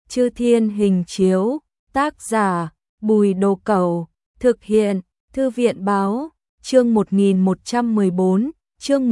Chư Thiên Hình Chiếu, tác giả Bùi Đồ Cẩu, thực hiện Thư viện Báo, chương 1114, chương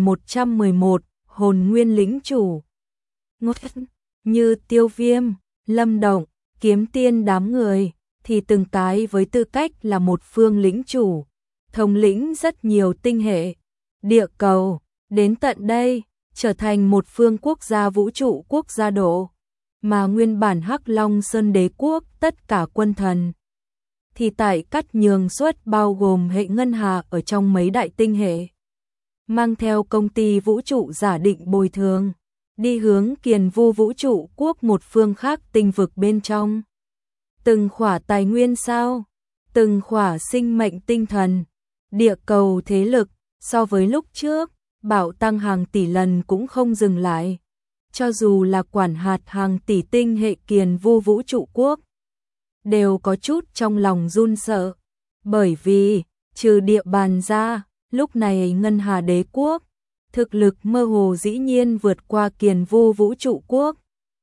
1111, Hồn Nguyên Lĩnh Chủ. Ngốt như Tiêu Viêm, Lâm Động, Kiếm Tiên đám người, thì từng cái với tư cách là một phương lĩnh chủ, thống lĩnh rất nhiều tinh hệ, địa cầu, đến tận đây, trở thành một phương quốc gia vũ trụ quốc gia độ, mà nguyên bản Hắc Long Sơn Đế quốc tất cả quân thần thì tại cắt nhường suất bao gồm hệ ngân hà ở trong mấy đại tinh hệ, mang theo công ty vũ trụ giả định bồi thường, đi hướng Kiền Vu vũ trụ quốc một phương khác tinh vực bên trong. Từng khỏa tài nguyên sao, từng khỏa sinh mệnh tinh thần, địa cầu thế lực so với lúc trước bạo tăng hàng tỷ lần cũng không dừng lại. Cho dù là quản hạt hàng tỷ tinh hệ Kiền Vu vũ trụ quốc, đều có chút trong lòng run sợ, bởi vì trừ địa bàn ra, lúc này Ngân Hà Đế quốc thực lực mơ hồ dĩ nhiên vượt qua Kiền Vu vũ trụ quốc,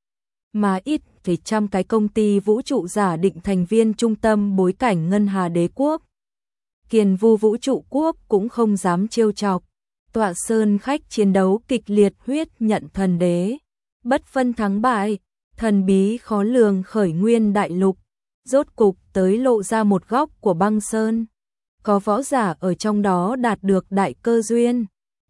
mà ít thì trăm cái công ty vũ trụ giả định thành viên trung tâm bối cảnh Ngân Hà Đế quốc. Kiền Vu vũ trụ quốc cũng không dám trêu chọc, tọa sơn khách chiến đấu kịch liệt huyết nhận thần đế, bất phân thắng bại, thần bí khó lường khởi nguyên đại lục, rốt cục tới lộ ra một góc của băng sơn. Có võ giả ở trong đó đạt được đại cơ duyên,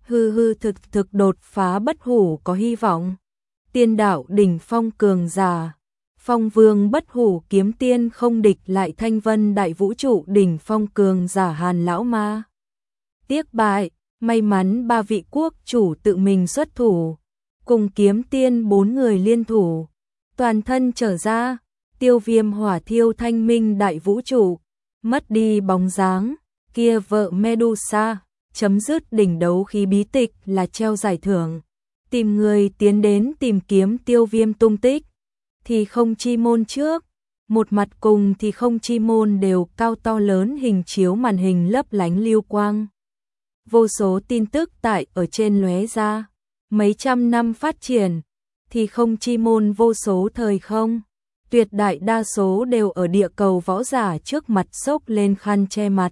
thực đột phá bất hủ có hy vọng. Tiên đạo đỉnh phong cường giả, Phong Vương bất hủ kiếm tiên không địch lại Thanh Vân đại vũ trụ đỉnh phong cường giả Hàn lão ma. Tiếc bại, may mắn ba vị quốc chủ tự mình xuất thủ, cùng kiếm tiên 4 người liên thủ, toàn thân trở ra, Tiêu Viêm hỏa thiêu Thanh Minh đại vũ trụ, mất đi bóng dáng, kia vợ Medusa, chấm dứt đỉnh đấu khí bí tịch là treo giải thưởng. Tìm người tiến đến tìm kiếm Tiêu Viêm tung tích, thì không chi môn trước, một mặt cùng thì không chi môn đều cao to lớn hình chiếu màn hình lấp lánh lưu quang. Vô số tin tức tại ở trên lóe ra, mấy trăm năm phát triển, thì không chi môn vô số thời không, tuyệt đại đa số đều ở địa cầu võ giả trước mặt xốc lên khăn che mặt.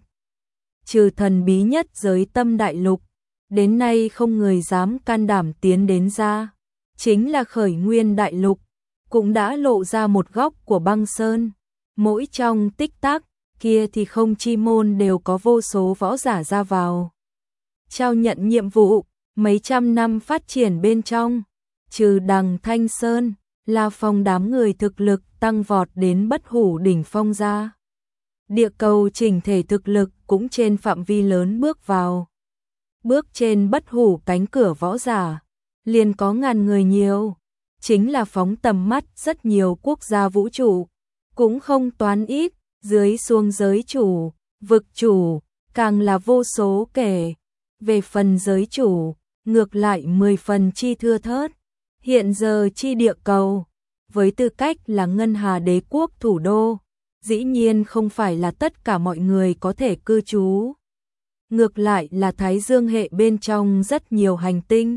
Trừ thần bí nhất giới tâm đại lục, đến nay không người dám can đảm tiến đến ra, chính là khởi nguyên đại lục, cũng đã lộ ra một góc của băng sơn, mỗi trong tích tắc, kia thì không chi môn đều có vô số võ giả ra vào. Trao nhận nhiệm vụ, mấy trăm năm phát triển bên trong, trừ Đằng Thanh Sơn, La Phong đám người thực lực tăng vọt đến bất hủ đỉnh phong ra. Địa cầu chỉnh thể thực lực cũng trên phạm vi lớn bước vào. Bước trên bất hủ cánh cửa võ giả, liền có ngàn người nhiều, chính là phóng tầm mắt rất nhiều quốc gia vũ trụ, cũng không toán ít, dưới xuống giới chủ, vực chủ, càng là vô số kể. Về phần giới chủ, ngược lại 10 phần chi thưa thớt. Hiện giờ chi địa cầu, với tư cách là Ngân Hà Đế quốc thủ đô, dĩ nhiên không phải là tất cả mọi người có thể cư trú. Ngược lại là Thái Dương hệ bên trong rất nhiều hành tinh,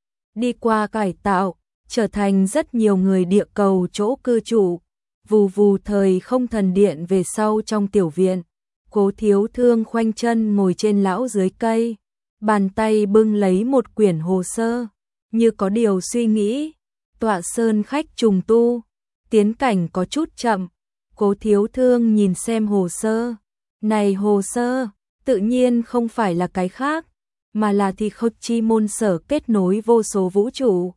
đi qua cải tạo, trở thành rất nhiều người địa cầu chỗ cư trụ. Vù vù thời không thần điện về sau trong tiểu viện, Cố Thiếu Thương khoanh chân ngồi trên lão dưới cây, bàn tay bưng lấy một quyển hồ sơ, như có điều suy nghĩ. Tọa sơn khách trùng tu, tiến cảnh có chút chậm. Cố Thiếu Thương nhìn xem hồ sơ, này hồ sơ, tự nhiên không phải là cái khác, mà là thì khốc chi môn sở kết nối vô số vũ trụ,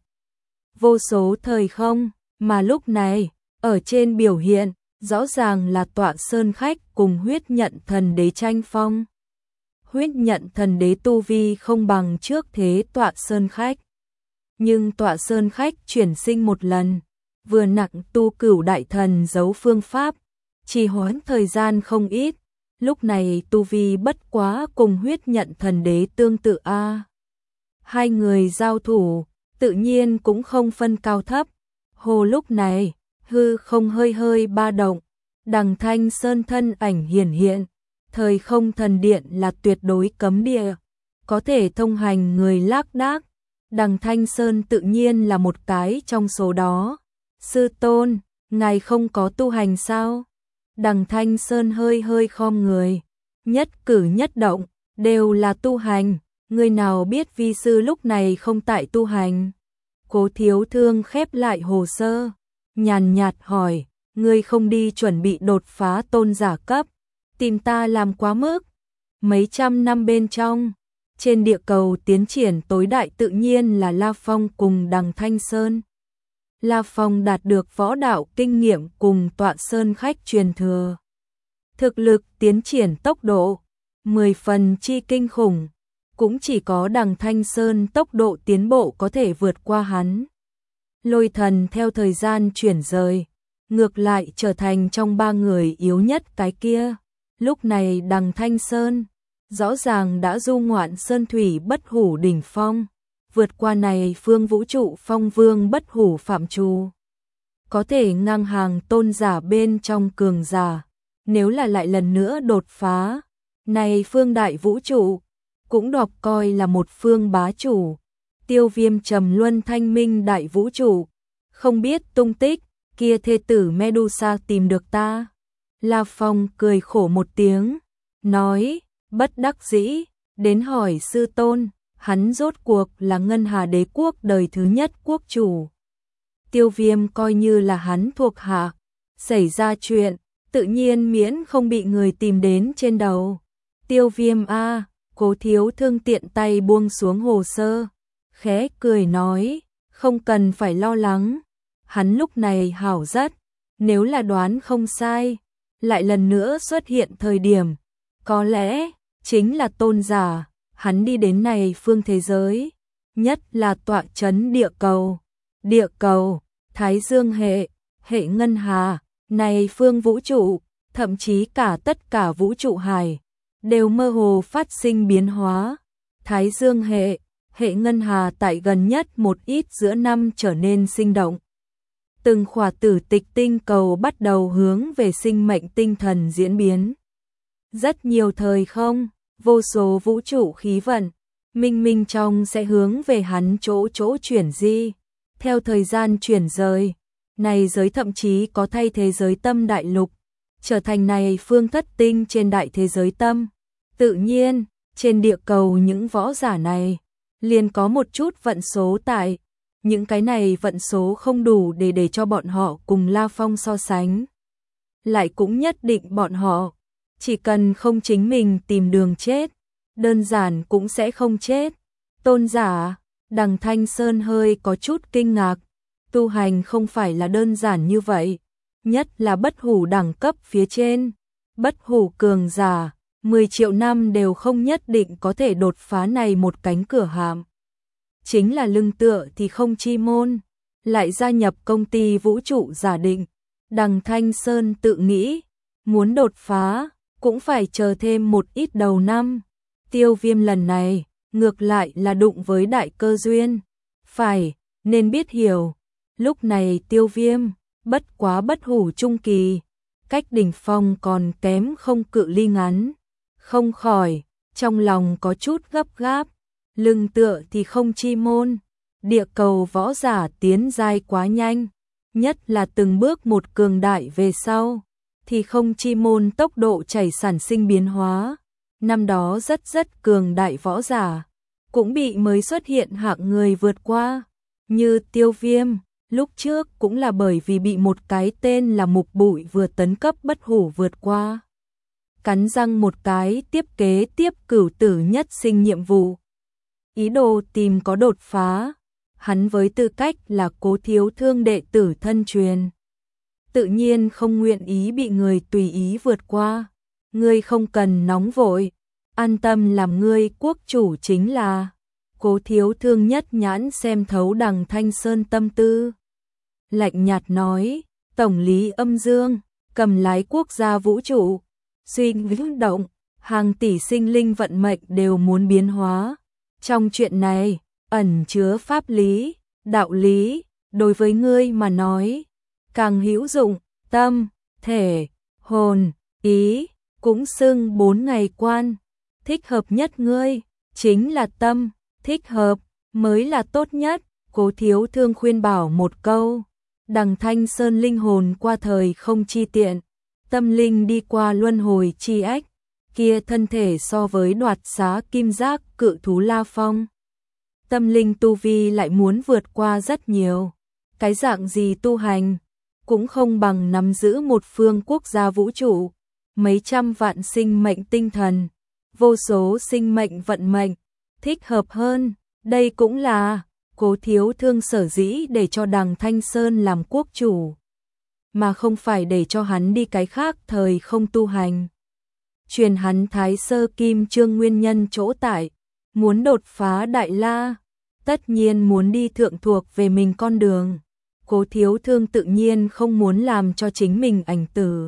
vô số thời không, mà lúc này, ở trên biểu hiện, rõ ràng là tọa sơn khách cùng huyết nhận thần đế tranh phong. Huyết nhận thần đế tu vi không bằng trước thế tọa sơn khách, nhưng tọa sơn khách chuyển sinh một lần, vừa nặng tu cửu đại thần giấu phương pháp, trì hoãn thời gian không ít, lúc này tu vi bất quá cùng huyết nhận thần đế tương tự a. Hai người giao thủ, tự nhiên cũng không phân cao thấp. Hồ lúc này, hư không hơi hơi ba động, Đằng Thanh Sơn thân ảnh hiển hiện, thời không thần điện là tuyệt đối cấm địa, có thể thông hành người lác đác. Đằng Thanh Sơn tự nhiên là một cái trong số đó. Sư tôn, ngài không có tu hành sao? Đằng Thanh Sơn hơi hơi khom người, nhất cử nhất động đều là tu hành, người nào biết vi sư lúc này không tại tu hành. Cố Thiếu Thương khép lại hồ sơ, nhàn nhạt hỏi, ngươi không đi chuẩn bị đột phá tôn giả cấp, tìm ta làm quá mức. Mấy trăm năm bên trong, trên địa cầu tiến triển tối đại tự nhiên là La Phong cùng Đằng Thanh Sơn. La Phong đạt được võ đạo kinh nghiệm cùng Tọa Sơn khách truyền thừa. Thực lực tiến triển tốc độ 10 phần chi kinh khủng, cũng chỉ có Đằng Thanh Sơn tốc độ tiến bộ có thể vượt qua hắn. Lôi Thần theo thời gian chuyển rời, ngược lại trở thành trong ba người yếu nhất cái kia. Lúc này Đằng Thanh Sơn rõ ràng đã du ngoạn sơn thủy bất hủ đỉnh phong, vượt qua này phương vũ trụ phong vương bất hủ phạm trù, có thể ngang hàng tôn giả bên trong cường giả. Nếu là lại lần nữa đột phá, này phương đại vũ trụ cũng đọc coi là một phương bá chủ. Tiêu Viêm trầm luân thanh minh đại vũ trụ, không biết tung tích, kia thê tử Medusa tìm được ta. La Phong cười khổ một tiếng, nói, bất đắc dĩ, đến hỏi sư tôn, hắn rốt cuộc là Ngân Hà Đế quốc đời thứ nhất quốc chủ. Tiêu Viêm coi như là hắn thuộc hạ, xảy ra chuyện, tự nhiên miễn không bị người tìm đến trên đầu. Tiêu Viêm a, Cố Thiếu Thương tiện tay buông xuống hồ sơ, khẽ cười nói, không cần phải lo lắng, hắn lúc này hảo rất, nếu là đoán không sai, lại lần nữa xuất hiện thời điểm, có lẽ chính là tôn giả, hắn đi đến này phương thế giới, nhất là tọa chấn địa cầu, Thái Dương hệ, hệ ngân hà, này phương vũ trụ, thậm chí cả tất cả vũ trụ hải, đều mơ hồ phát sinh biến hóa. Thái Dương hệ, hệ ngân hà tại gần nhất một ít giữa năm trở nên sinh động. Từng khỏa tử tịch tinh cầu bắt đầu hướng về sinh mệnh tinh thần diễn biến. Rất nhiều thời không, vô số vũ trụ khí vận, minh minh trong sẽ hướng về hắn chỗ chuyển di. Theo thời gian chuyển rời, này giới thậm chí có thay thế giới tâm đại lục, trở thành này phương thất tinh trên đại thế giới tâm. Tự nhiên, trên địa cầu những võ giả này, liền có một chút vận số tại, những cái này vận số không đủ để cho bọn họ cùng La Phong so sánh. Lại cũng nhất định bọn họ, chỉ cần không chính mình tìm đường chết, đơn giản cũng sẽ không chết. Tôn giả, Đằng Thanh Sơn hơi có chút kinh ngạc, tu hành không phải là đơn giản như vậy, nhất là bất hủ đẳng cấp phía trên, bất hủ cường giả, 10 triệu năm đều không nhất định có thể đột phá này một cánh cửa hàm. Chính là lưng tựa thì không chi môn, lại gia nhập công ty vũ trụ giả định. Đằng Thanh Sơn tự nghĩ, muốn đột phá, cũng phải chờ thêm một ít đầu năm. Tiêu Viêm lần này, ngược lại là đụng với đại cơ duyên. Phải, nên biết hiểu, lúc này Tiêu Viêm, bất quá bất hủ trung kỳ, cách đỉnh phong còn kém không cự ly ngắn. Không khỏi, trong lòng có chút gấp gáp, lưng tựa thì không chi môn, địa cầu võ giả tiến giai quá nhanh, nhất là từng bước một cường đại về sau, thì không chi môn tốc độ chảy sản sinh biến hóa. Năm đó rất cường đại võ giả, cũng bị mới xuất hiện hạng người vượt qua, như Tiêu Viêm, lúc trước cũng là bởi vì bị một cái tên là Mục Bụi vừa tấn cấp bất hủ vượt qua. Cắn răng một cái tiếp kế tiếp cửu tử nhất sinh nhiệm vụ. Ý đồ tìm có đột phá, hắn với tư cách là Cố Thiếu Thương đệ tử thân truyền, tự nhiên không nguyện ý bị người tùy ý vượt qua. Ngươi không cần nóng vội, an tâm làm ngươi quốc chủ chính là. Cố Thiếu Thương nhất nhãn xem thấu Đằng Thanh Sơn tâm tư, lạnh nhạt nói, tổng lý âm dương, cầm lái quốc gia vũ trụ, suy nghĩ động, hàng tỷ sinh linh vận mệnh đều muốn biến hóa. Trong chuyện này, ẩn chứa pháp lý, đạo lý, đối với ngươi mà nói, càng hữu dụng, tâm, thể, hồn, ý, cũng xưng 4 ngày quan, thích hợp nhất ngươi, chính là tâm, thích hợp, mới là tốt nhất. Cố Thiếu Thương khuyên bảo một câu, Đằng Thanh Sơn linh hồn qua thời không chi tiện, tâm linh đi qua luân hồi chi ách, kia thân thể so với đoạt xá kim giác cự thú La Phong. Tâm linh tu vi lại muốn vượt qua rất nhiều. Cái dạng gì tu hành, cũng không bằng nắm giữ một phương quốc gia vũ trụ, mấy trăm vạn sinh mệnh tinh thần, vô số sinh mệnh vận mệnh, thích hợp hơn. Đây cũng là Cố Thiếu Thương sở dĩ để cho Đằng Thanh Sơn làm quốc chủ, mà không phải để cho hắn đi cái khác thời không tu hành. Truyền hắn Thái Sơ Kim Chương nguyên nhân chỗ tại, muốn đột phá Đại La, tất nhiên muốn đi thượng thuộc về mình con đường. Cố Thiếu Thương tự nhiên không muốn làm cho chính mình ảnh tử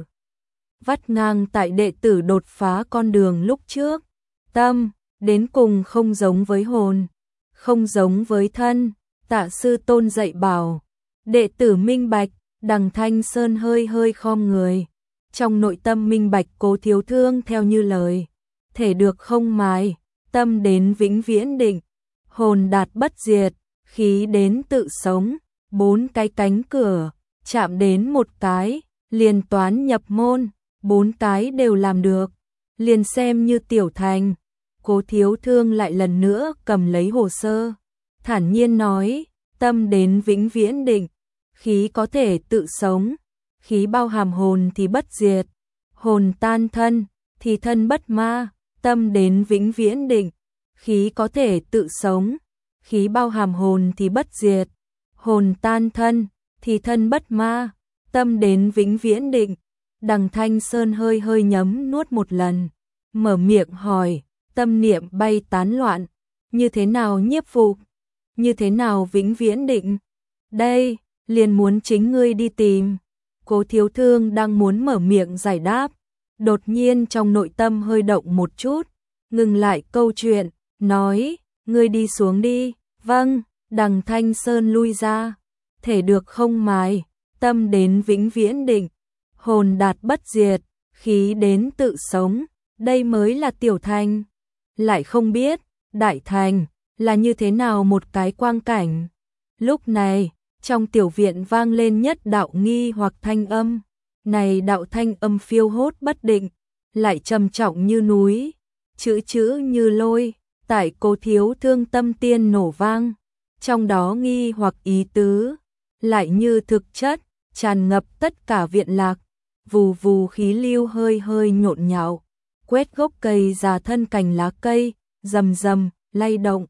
vắt ngang tại đệ tử đột phá con đường lúc trước. Tâm, đến cùng không giống với hồn, không giống với thân, Tạ sư tôn dạy bảo. Đệ tử minh bạch. Đằng Thanh Sơn hơi hơi khom người. Trong nội tâm minh bạch Cố Thiếu Thương theo như lời. Thể được không mài, tâm đến vĩnh viễn định, hồn đạt bất diệt, khí đến tự sống. 4 cái cánh cửa, chạm đến một cái, liền toán nhập môn, 4 cái đều làm được, liền xem như tiểu thành. Cố Thiếu Thương lại lần nữa cầm lấy hồ sơ, thản nhiên nói, tâm đến vĩnh viễn định, khí có thể tự sống, khí bao hàm hồn thì bất diệt, hồn tan thân thì thân bất ma, tâm đến vĩnh viễn định, khí có thể tự sống, khí bao hàm hồn thì bất diệt, hồn tan thân thì thân bất ma, tâm đến vĩnh viễn định. Đằng Thanh Sơn hơi hơi nhấm nuốt một lần, mở miệng hỏi, tâm niệm bay tán loạn, như thế nào nhiếp phục, như thế nào vĩnh viễn định? Đây, liền muốn chính ngươi đi tìm. Cố Thiếu Thương đang muốn mở miệng giải đáp, đột nhiên trong nội tâm hơi động một chút, ngừng lại câu chuyện, nói, ngươi đi xuống đi. Vâng. Đằng Thanh Sơn lui ra, thể được không mài, tâm đến vĩnh viễn định, hồn đạt bất diệt, khí đến tự sống, đây mới là tiểu thành. Lại không biết, đại thành, là như thế nào một cái quang cảnh. Lúc này, trong tiểu viện vang lên nhất đạo nghi hoặc thanh âm, này đạo thanh âm phiêu hốt bất định, lại trầm trọng như núi, chữ chữ như lôi, tại Cố Thiếu Thương tâm tiên nổ vang. Trong đó nghi hoặc ý tứ, lại như thực chất, tràn ngập tất cả viện lạc, vù vù khí lưu hơi hơi nhộn nhạo, quét gốc cây già thân cành lá cây, rầm rầm, lay động.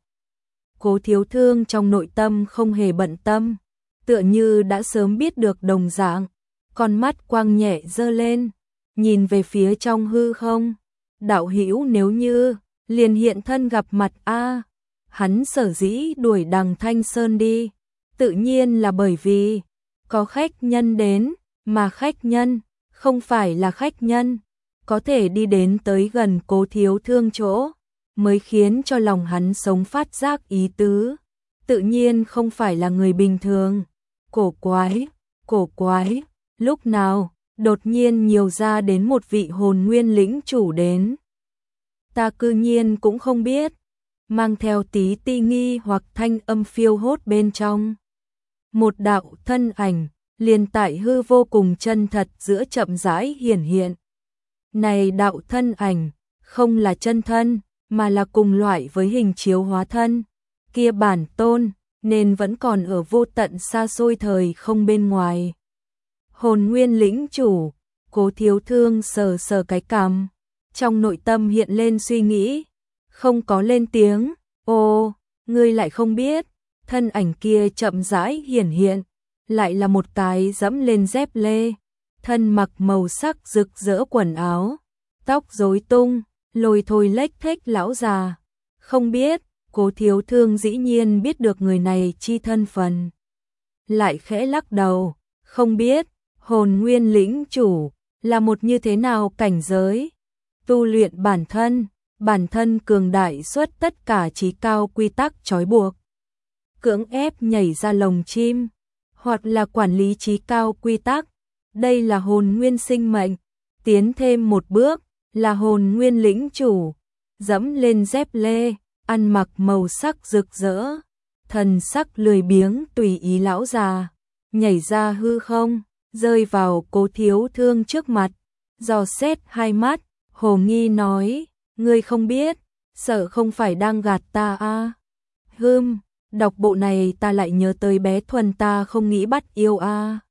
Cố Thiếu Thương trong nội tâm không hề bận tâm, tựa như đã sớm biết được đồng dạng, con mắt quang nhẹ dơ lên, nhìn về phía trong hư không. Đạo hữu nếu như, liền hiện thân gặp mặt a. Hắn sở dĩ đuổi Đằng Thanh Sơn đi, tự nhiên là bởi vì có khách nhân đến, mà khách nhân không phải là khách nhân, có thể đi đến tới gần Cố Thiếu Thương chỗ, mới khiến cho lòng hắn sống phát giác ý tứ, tự nhiên không phải là người bình thường. Cổ quái, lúc nào, đột nhiên nhiều ra đến một vị hồn nguyên lĩnh chủ đến. Ta cư nhiên cũng không biết, mang theo tí ti nghi hoặc thanh âm phiêu hốt bên trong. Một đạo thân ảnh, liền tại hư vô cùng chân thật giữa chậm rãi hiển hiện. Này đạo thân ảnh, không là chân thân, mà là cùng loại với hình chiếu hóa thân. Kia bản tôn, nên vẫn còn ở vô tận xa xôi thời không bên ngoài. Hồn nguyên lĩnh chủ, Cố Thiếu Thương sờ sờ cái cằm, trong nội tâm hiện lên suy nghĩ, không có lên tiếng. Ô, ngươi lại không biết, thân ảnh kia chậm rãi hiển hiện, lại là một cái dẫm lên dép lê, thân mặc màu sắc rực rỡ quần áo, tóc rối tung, lôi thôi lếch thếch lão già. Không biết, Cố Thiếu Thương dĩ nhiên biết được người này chi thân phần. Lại khẽ lắc đầu, không biết, hồn nguyên lĩnh chủ, là một như thế nào cảnh giới. Tu luyện bản thân cường đại xuất tất cả trí cao quy tắc trói buộc. Cưỡng ép nhảy ra lồng chim, hoặc là quản lý trí cao quy tắc. Đây là hồn nguyên sinh mệnh, tiến thêm một bước, là hồn nguyên lĩnh chủ, dẫm lên dép lê, ăn mặc màu sắc rực rỡ, thần sắc lười biếng tùy ý lão già, nhảy ra hư không, rơi vào Cố Thiếu Thương trước mặt, dò xét hai mắt, hồ nghi nói, ngươi không biết, sợ không phải đang gạt ta à? Đọc bộ này ta lại nhớ tới bé Thuần ta không nghĩ bắt yêu à?